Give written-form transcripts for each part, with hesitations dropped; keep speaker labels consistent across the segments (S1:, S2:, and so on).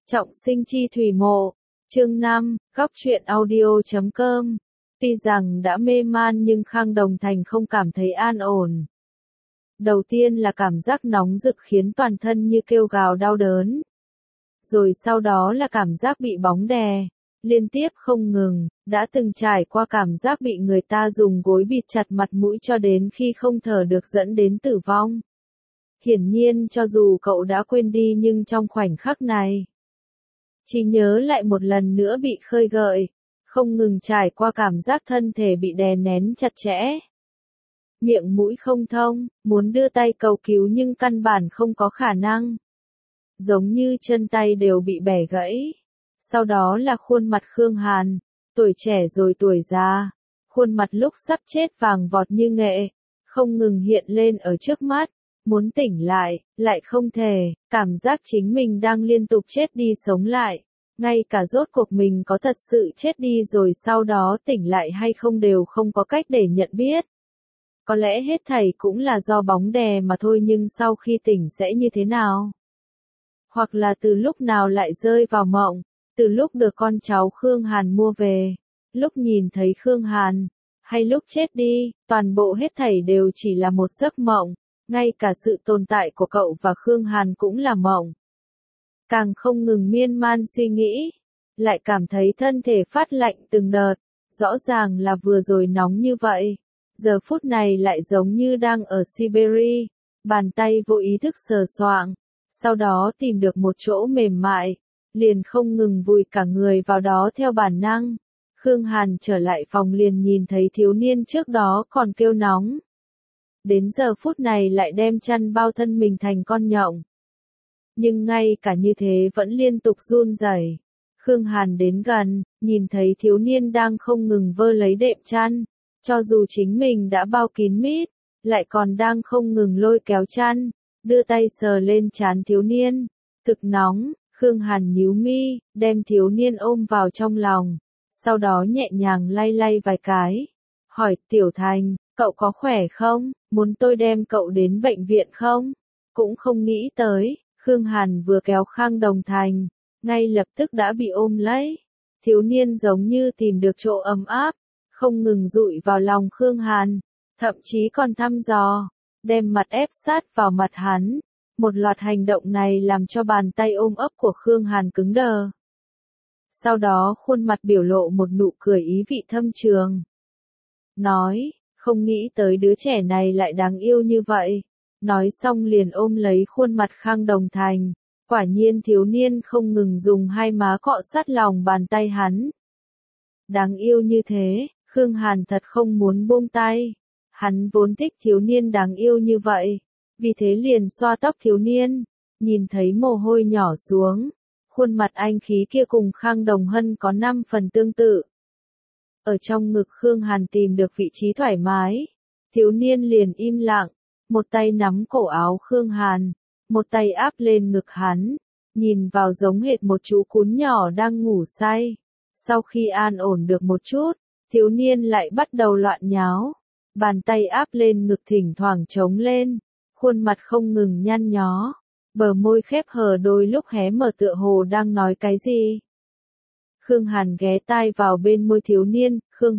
S1: Trọng sinh chi thủy mộ, chương 5, góc truyện audio.com. Tuy rằng đã mê man nhưng Khang Đồng Thành không cảm thấy an ổn. Đầu tiên là cảm giác nóng rực khiến toàn thân như kêu gào đau đớn. Rồi sau đó là cảm giác bị bóng đè, liên tiếp không ngừng, đã từng trải qua cảm giác bị người ta dùng gối bịt chặt mặt mũi cho đến khi không thở được dẫn đến tử vong. Hiển nhiên cho dù cậu đã quên đi nhưng trong khoảnh khắc này, trí nhớ lại một lần nữa bị khơi gợi, không ngừng trải qua cảm giác thân thể bị đè nén chặt chẽ. Miệng mũi không thông, muốn đưa tay cầu cứu nhưng căn bản không có khả năng. Giống như chân tay đều bị bẻ gãy. Sau đó là khuôn mặt Khương Hàn, tuổi trẻ rồi tuổi già, khuôn mặt lúc sắp chết vàng vọt như nghệ, không ngừng hiện lên ở trước mắt. Muốn tỉnh lại không thể, cảm giác chính mình đang liên tục chết đi sống lại. Ngay cả rốt cuộc mình có thật sự chết đi rồi sau đó tỉnh lại hay không đều không có cách để nhận biết. Có lẽ hết thảy cũng là do bóng đè mà thôi nhưng sau khi tỉnh sẽ như thế nào? Hoặc là từ lúc nào lại rơi vào mộng, từ lúc được con cháu Khương Hàn mua về, lúc nhìn thấy Khương Hàn, hay lúc chết đi, toàn bộ hết thảy đều chỉ là một giấc mộng. Ngay cả sự tồn tại của cậu và Khương Hàn cũng là mộng. Càng không ngừng miên man suy nghĩ, lại cảm thấy thân thể phát lạnh từng đợt, rõ ràng là vừa rồi nóng như vậy, giờ phút này lại giống như đang ở Siberia, bàn tay vô ý thức sờ soạng, sau đó tìm được một chỗ mềm mại, liền không ngừng vùi cả người vào đó theo bản năng. Khương Hàn trở lại phòng liền nhìn thấy thiếu niên trước đó còn kêu nóng. Đến giờ phút này lại đem chăn bao thân mình thành con nhộng. Nhưng ngay cả như thế vẫn liên tục run rẩy. Khương Hàn đến gần, nhìn thấy thiếu niên đang không ngừng vơ lấy đệm chăn, cho dù chính mình đã bao kín mít, lại còn đang không ngừng lôi kéo chăn, đưa tay sờ lên trán thiếu niên. Thực nóng, Khương Hàn nhíu mi, đem thiếu niên ôm vào trong lòng, sau đó nhẹ nhàng lay lay vài cái, hỏi Tiểu Thành, cậu có khỏe không, muốn tôi đem cậu đến bệnh viện không? Cũng không nghĩ tới, Khương Hàn vừa kéo Khang Đồng Thành, ngay lập tức đã bị ôm lấy. Thiếu niên giống như tìm được chỗ ấm áp, không ngừng dụi vào lòng Khương Hàn, thậm chí còn thăm dò, đem mặt ép sát vào mặt hắn. Một loạt hành động này làm cho bàn tay ôm ấp của Khương Hàn cứng đờ. Sau đó khuôn mặt biểu lộ một nụ cười ý vị thâm trường. Nói, không nghĩ tới đứa trẻ này lại đáng yêu như vậy. Nói xong liền ôm lấy khuôn mặt Khang Đồng Thành. Quả nhiên thiếu niên không ngừng dùng hai má cọ sát lòng bàn tay hắn. Đáng yêu như thế, Khương Hàn thật không muốn buông tay. Hắn vốn thích thiếu niên đáng yêu như vậy. Vì thế liền xoa tóc thiếu niên. Nhìn thấy mồ hôi nhỏ xuống. Khuôn mặt anh khí kia cùng Khang Đồng Hân có 5 phần tương tự. Ở trong ngực Khương Hàn tìm được vị trí thoải mái. Thiếu niên liền im lặng, một tay nắm cổ áo Khương Hàn, một tay áp lên ngực hắn, nhìn vào giống hệt một chú cún nhỏ đang ngủ say. Sau khi an ổn được một chút, thiếu niên lại bắt đầu loạn nháo, bàn tay áp lên ngực thỉnh thoảng trống lên, khuôn mặt không ngừng nhăn nhó, bờ môi khép hờ đôi lúc hé mở tựa hồ đang nói cái gì. Khương Hàn ghé tai vào bên môi thiếu niên, Khương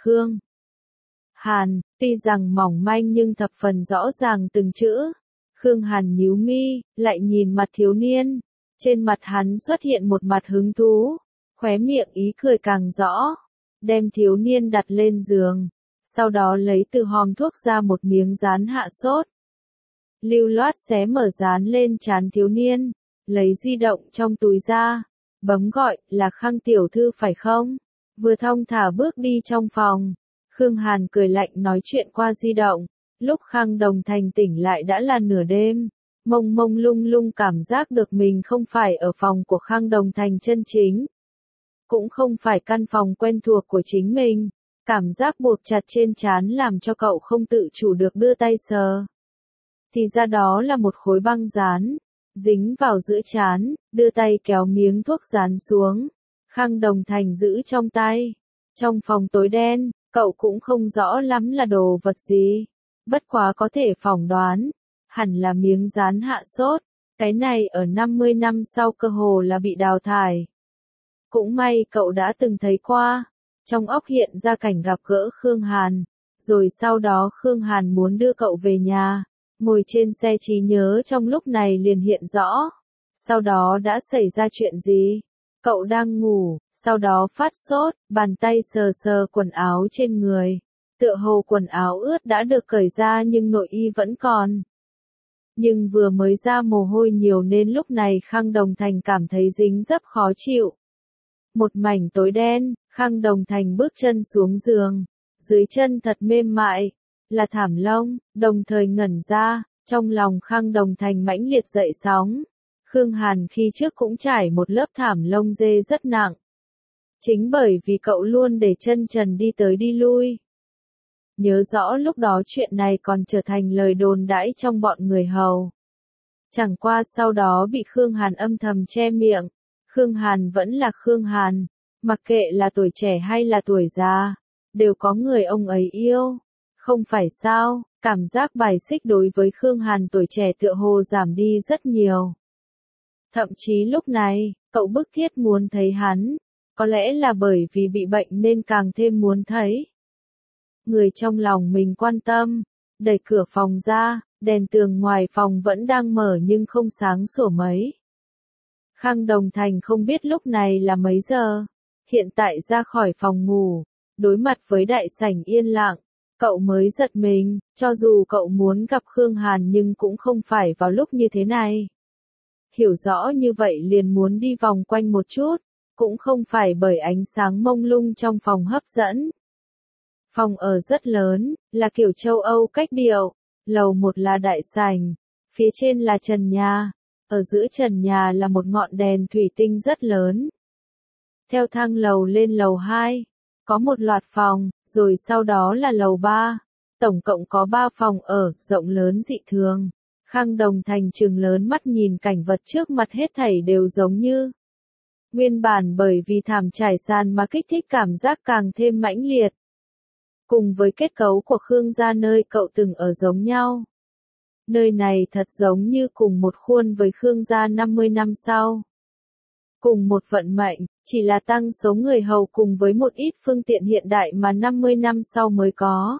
S1: Hàn, tuy rằng mỏng manh nhưng thập phần rõ ràng từng chữ. Khương Hàn nhíu mi, lại nhìn mặt thiếu niên. Trên mặt hắn xuất hiện một mặt hứng thú, khóe miệng ý cười càng rõ. Đem thiếu niên đặt lên giường, sau đó lấy từ hòm thuốc ra một miếng dán hạ sốt. Lưu loát xé mở dán lên trán thiếu niên, lấy di động trong túi ra. Bấm gọi, là Khang tiểu thư phải không? Vừa thong thả bước đi trong phòng. Khương Hàn cười lạnh nói chuyện qua di động. Lúc Khang Đồng Thành tỉnh lại đã là nửa đêm. Mông mông lung lung cảm giác được mình không phải ở phòng của Khang Đồng Thành chân chính. Cũng không phải căn phòng quen thuộc của chính mình. Cảm giác buộc chặt trên trán làm cho cậu không tự chủ được đưa tay sờ. Thì ra đó là một khối băng dán. Dính vào giữa trán, đưa tay kéo miếng thuốc dán xuống. Khang Đồng Thành giữ trong tay. Trong phòng tối đen, cậu cũng không rõ lắm là đồ vật gì. Bất quá có thể phỏng đoán. Hẳn là miếng dán hạ sốt. Cái này ở 50 năm sau cơ hồ là bị đào thải. Cũng may cậu đã từng thấy qua, trong óc hiện ra cảnh gặp gỡ Khương Hàn, rồi sau đó Khương Hàn muốn đưa cậu về nhà, ngồi trên xe trí nhớ trong lúc này liền hiện rõ. Sau đó đã xảy ra chuyện gì? Cậu đang ngủ, sau đó phát sốt, bàn tay sờ sờ quần áo trên người. Tựa hồ quần áo ướt đã được cởi ra nhưng nội y vẫn còn. Nhưng vừa mới ra mồ hôi nhiều nên lúc này Khang Đồng Thành cảm thấy dính dấp khó chịu. Một mảnh tối đen, Khang Đồng Thành bước chân xuống giường. Dưới chân thật mềm mại, là thảm lông, đồng thời ngẩn ra, trong lòng Khang Đồng Thành mãnh liệt dậy sóng. Khương Hàn khi trước cũng trải một lớp thảm lông dê rất nặng. Chính bởi vì cậu luôn để chân trần đi tới đi lui. Nhớ rõ lúc đó chuyện này còn trở thành lời đồn đãi trong bọn người hầu. Chẳng qua sau đó bị Khương Hàn âm thầm che miệng. Khương Hàn vẫn là Khương Hàn, mặc kệ là tuổi trẻ hay là tuổi già, đều có người ông ấy yêu. Không phải sao, cảm giác bài xích đối với Khương Hàn tuổi trẻ tựa hồ giảm đi rất nhiều. Thậm chí lúc này, cậu bức thiết muốn thấy hắn, có lẽ là bởi vì bị bệnh nên càng thêm muốn thấy. Người trong lòng mình quan tâm, đẩy cửa phòng ra, đèn tường ngoài phòng vẫn đang mở nhưng không sáng sủa mấy. Khang Đồng Thành không biết lúc này là mấy giờ, hiện tại ra khỏi phòng ngủ, đối mặt với đại sảnh yên lặng, cậu mới giật mình, cho dù cậu muốn gặp Khương Hàn nhưng cũng không phải vào lúc như thế này. Hiểu rõ như vậy liền muốn đi vòng quanh một chút, cũng không phải bởi ánh sáng mông lung trong phòng hấp dẫn. Phòng ở rất lớn, là kiểu châu Âu cách điệu, lầu 1 là đại sảnh, phía trên là trần nhà, ở giữa trần nhà là một ngọn đèn thủy tinh rất lớn. Theo thang lầu lên lầu 2, có một loạt phòng, rồi sau đó là lầu 3, tổng cộng có 3 phòng ở, rộng lớn dị thường. Khang Đồng Thành trừng lớn mắt nhìn cảnh vật trước mặt hết thảy đều giống như. Nguyên bản bởi vì thảm trải sàn mà kích thích cảm giác càng thêm mãnh liệt. Cùng với kết cấu của Khương gia nơi cậu từng ở giống nhau. Nơi này thật giống như cùng một khuôn với Khương gia 50 năm sau. Cùng một vận mệnh, chỉ là tăng số người hầu cùng với một ít phương tiện hiện đại mà 50 năm sau mới có.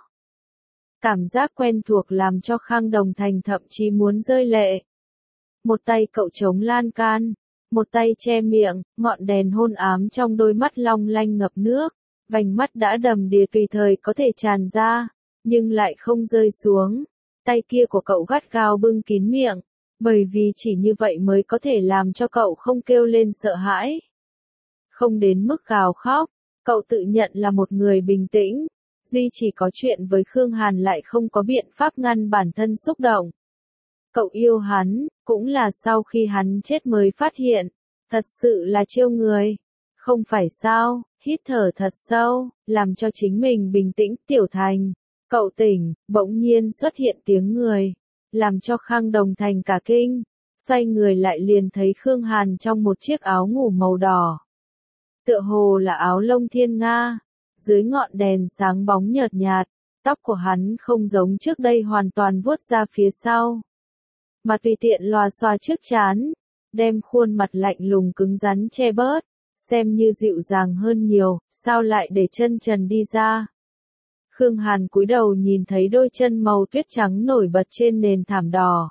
S1: Cảm giác quen thuộc làm cho Khang Đồng Thành thậm chí muốn rơi lệ. Một tay cậu chống lan can, một tay che miệng, ngọn đèn hôn ám trong đôi mắt long lanh ngập nước, vành mắt đã đầm đìa tùy thời có thể tràn ra, nhưng lại không rơi xuống. Tay kia của cậu gắt gao bưng kín miệng, bởi vì chỉ như vậy mới có thể làm cho cậu không kêu lên sợ hãi. Không đến mức gào khóc, cậu tự nhận là một người bình tĩnh. Duy chỉ có chuyện với Khương Hàn lại không có biện pháp ngăn bản thân xúc động. Cậu yêu hắn, cũng là sau khi hắn chết mới phát hiện, thật sự là trêu người. Không phải sao, hít thở thật sâu, làm cho chính mình bình tĩnh. Tiểu Thành, cậu tỉnh, bỗng nhiên xuất hiện tiếng người, làm cho Khang Đồng Thành cả kinh, xoay người lại liền thấy Khương Hàn trong một chiếc áo ngủ màu đỏ. Tựa hồ là áo lông thiên nga. Dưới ngọn đèn sáng bóng nhợt nhạt, tóc của hắn không giống trước đây hoàn toàn vuốt ra phía sau, mà tùy tiện lòa xòa trước trán, đem khuôn mặt lạnh lùng cứng rắn che bớt, xem như dịu dàng hơn nhiều, sao lại để chân trần đi ra. Khương Hàn cúi đầu nhìn thấy đôi chân màu tuyết trắng nổi bật trên nền thảm đỏ,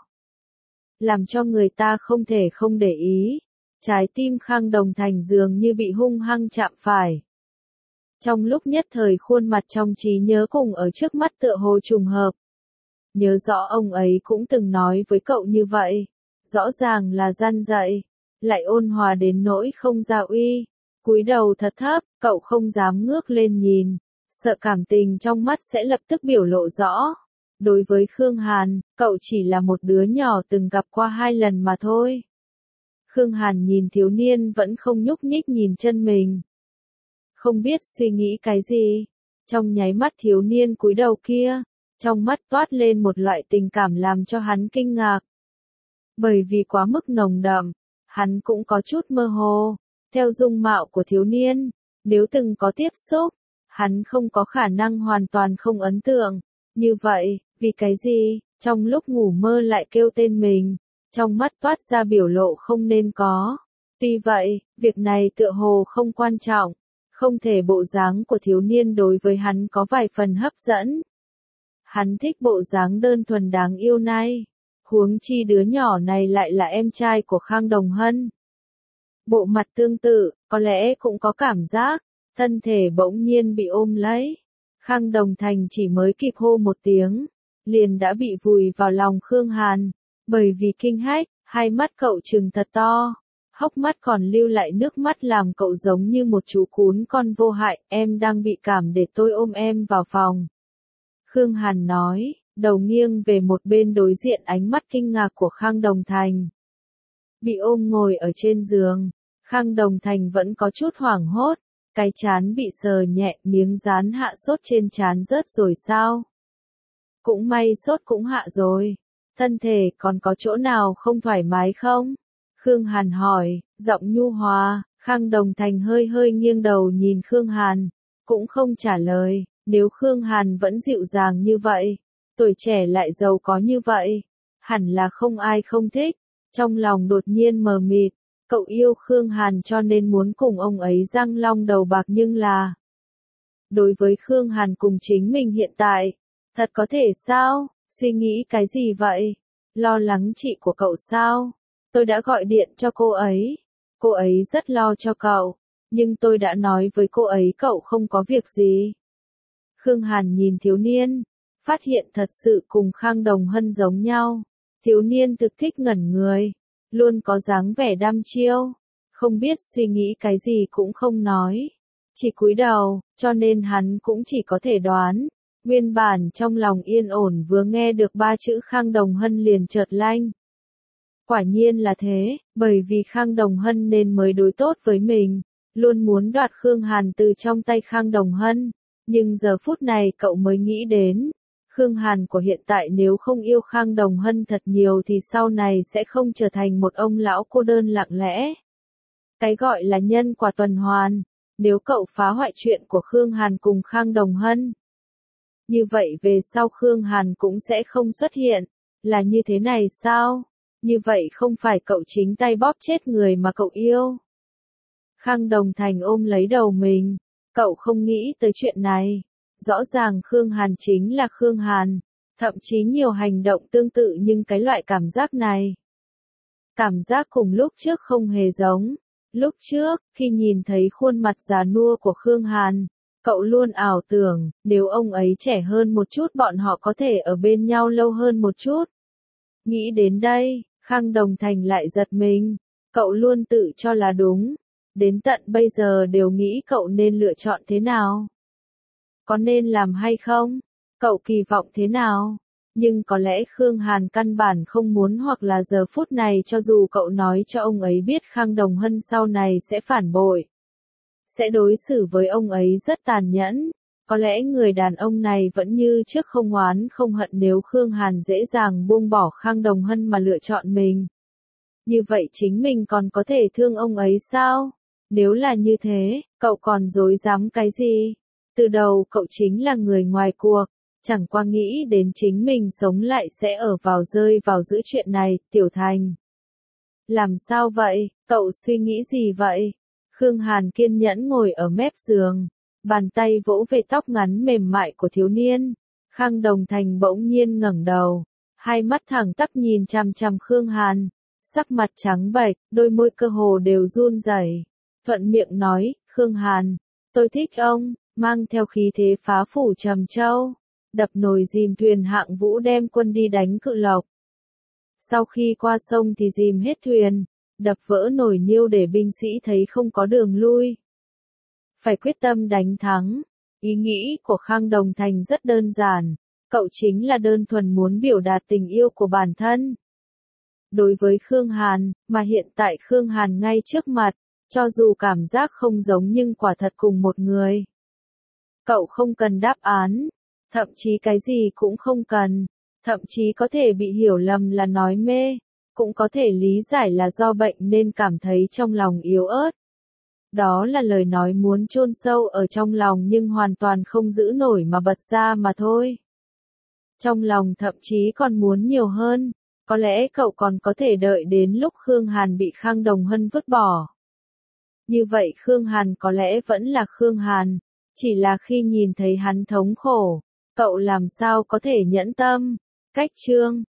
S1: làm cho người ta không thể không để ý, trái tim Khang Đồng Thành dường như bị hung hăng chạm phải. Trong lúc nhất thời khuôn mặt trong trí nhớ cùng ở trước mắt tựa hồ trùng hợp. Nhớ rõ ông ấy cũng từng nói với cậu như vậy, rõ ràng là gian dạy, lại ôn hòa đến nỗi không ra uy. Cúi đầu thật thấp, cậu không dám ngước lên nhìn, sợ cảm tình trong mắt sẽ lập tức biểu lộ rõ. Đối với Khương Hàn, cậu chỉ là một đứa nhỏ từng gặp qua 2 lần mà thôi. Khương Hàn nhìn thiếu niên vẫn không nhúc nhích nhìn chân mình. Không biết suy nghĩ cái gì, trong nháy mắt thiếu niên cúi đầu kia, trong mắt toát lên một loại tình cảm làm cho hắn kinh ngạc. Bởi vì quá mức nồng đậm, hắn cũng có chút mơ hồ, theo dung mạo của thiếu niên, nếu từng có tiếp xúc, hắn không có khả năng hoàn toàn không ấn tượng. Như vậy, vì cái gì, trong lúc ngủ mơ lại kêu tên mình, trong mắt toát ra biểu lộ không nên có. Tuy vậy, việc này tựa hồ không quan trọng, không thể bộ dáng của thiếu niên đối với hắn có vài phần hấp dẫn. Hắn thích bộ dáng đơn thuần đáng yêu này, huống chi đứa nhỏ này lại là em trai của Khang Đồng Hân. Bộ mặt tương tự, có lẽ cũng có cảm giác, thân thể bỗng nhiên bị ôm lấy. Khang Đồng Thành chỉ mới kịp hô một tiếng, liền đã bị vùi vào lòng Khương Hàn, bởi vì kinh hách, hai mắt cậu trừng thật to, hốc mắt còn lưu lại nước mắt làm cậu giống như một chú cún con vô hại, em đang bị cảm để tôi ôm em vào phòng. Khương Hàn nói, đầu nghiêng về một bên đối diện ánh mắt kinh ngạc của Khang Đồng Thành. Bị ôm ngồi ở trên giường, Khang Đồng Thành vẫn có chút hoảng hốt, cái trán bị sờ nhẹ, miếng dán hạ sốt trên trán rớt rồi sao? Cũng may sốt cũng hạ rồi, thân thể còn có chỗ nào không thoải mái không? Khương Hàn hỏi, giọng nhu hòa. Khang Đồng Thành hơi hơi nghiêng đầu nhìn Khương Hàn, cũng không trả lời. Nếu Khương Hàn vẫn dịu dàng như vậy, tuổi trẻ lại giàu có như vậy, hẳn là không ai không thích. Trong lòng đột nhiên mờ mịt, cậu yêu Khương Hàn cho nên muốn cùng ông ấy răng long đầu bạc, nhưng là đối với Khương Hàn cùng chính mình hiện tại, thật có thể sao? Suy nghĩ cái gì vậy? Lo lắng chị của cậu sao? Tôi đã gọi điện cho cô ấy rất lo cho cậu, nhưng tôi đã nói với cô ấy cậu không có việc gì. Khương Hàn nhìn thiếu niên, phát hiện thật sự cùng Khang Đồng Hân giống nhau. Thiếu niên thực thích ngẩn người, luôn có dáng vẻ đăm chiêu, không biết suy nghĩ cái gì cũng không nói, chỉ cúi đầu, cho nên hắn cũng chỉ có thể đoán. Nguyên bản trong lòng yên ổn vừa nghe được ba chữ Khang Đồng Hân liền chợt lanh. Quả nhiên là thế, bởi vì Khang Đồng Hân nên mới đối tốt với mình, luôn muốn đoạt Khương Hàn từ trong tay Khang Đồng Hân. Nhưng giờ phút này cậu mới nghĩ đến, Khương Hàn của hiện tại nếu không yêu Khang Đồng Hân thật nhiều thì sau này sẽ không trở thành một ông lão cô đơn lặng lẽ. Cái gọi là nhân quả tuần hoàn, nếu cậu phá hoại chuyện của Khương Hàn cùng Khang Đồng Hân, như vậy về sau Khương Hàn cũng sẽ không xuất hiện. Là như thế này sao? Như vậy không phải cậu chính tay bóp chết người mà cậu yêu. Khang Đồng Thành ôm lấy đầu mình, cậu không nghĩ tới chuyện này. Rõ ràng Khương Hàn chính là Khương Hàn, thậm chí nhiều hành động tương tự, nhưng cái loại cảm giác này, cảm giác cùng lúc trước không hề giống. Lúc trước, khi nhìn thấy khuôn mặt già nua của Khương Hàn, cậu luôn ảo tưởng, nếu ông ấy trẻ hơn một chút bọn họ có thể ở bên nhau lâu hơn một chút. Nghĩ đến đây, Khang Đồng Thành lại giật mình, cậu luôn tự cho là đúng. Đến tận bây giờ đều nghĩ cậu nên lựa chọn thế nào. Có nên làm hay không? Cậu kỳ vọng thế nào? Nhưng có lẽ Khương Hàn căn bản không muốn, hoặc là giờ phút này cho dù cậu nói cho ông ấy biết Khang Đồng Hân sau này sẽ phản bội, sẽ đối xử với ông ấy rất tàn nhẫn. Có lẽ người đàn ông này vẫn như trước không oán không hận nếu Khương Hàn dễ dàng buông bỏ Khang Đồng Hân mà lựa chọn mình. Như vậy chính mình còn có thể thương ông ấy sao? Nếu là như thế, cậu còn dối dám cái gì? Từ đầu cậu chính là người ngoài cuộc, chẳng qua nghĩ đến chính mình sống lại sẽ ở vào rơi vào giữa chuyện này. Tiểu Thành, làm sao vậy? Cậu suy nghĩ gì vậy? Khương Hàn kiên nhẫn ngồi ở mép giường, bàn tay vỗ về tóc ngắn mềm mại của thiếu niên. Khang Đồng Thành bỗng nhiên ngẩng đầu, hai mắt thẳng tắp nhìn chằm chằm Khương Hàn, sắc mặt trắng bệch, đôi môi cơ hồ đều run rẩy. Thuận miệng nói, Khương Hàn, tôi thích ông, mang theo khí thế phá phủ Trầm Châu, đập nồi dìm thuyền hạng vũ đem quân đi đánh Cự Lộc. Sau khi qua sông thì dìm hết thuyền, đập vỡ nồi niêu để binh sĩ thấy không có đường lui. Phải quyết tâm đánh thắng. Ý nghĩ của Khang Đồng Thành rất đơn giản, cậu chính là đơn thuần muốn biểu đạt tình yêu của bản thân đối với Khương Hàn, mà hiện tại Khương Hàn ngay trước mặt, cho dù cảm giác không giống nhưng quả thật cùng một người. Cậu không cần đáp án, thậm chí cái gì cũng không cần, thậm chí có thể bị hiểu lầm là nói mê, cũng có thể lý giải là do bệnh nên cảm thấy trong lòng yếu ớt. Đó là lời nói muốn chôn sâu ở trong lòng nhưng hoàn toàn không giữ nổi mà bật ra mà thôi. Trong lòng thậm chí còn muốn nhiều hơn, Có lẽ cậu còn có thể đợi đến lúc Khương Hàn bị Khang Đồng Hân vứt bỏ. Như vậy Khương Hàn có lẽ vẫn là Khương Hàn, chỉ là khi nhìn thấy hắn thống khổ, cậu làm sao có thể nhẫn tâm. Cách chương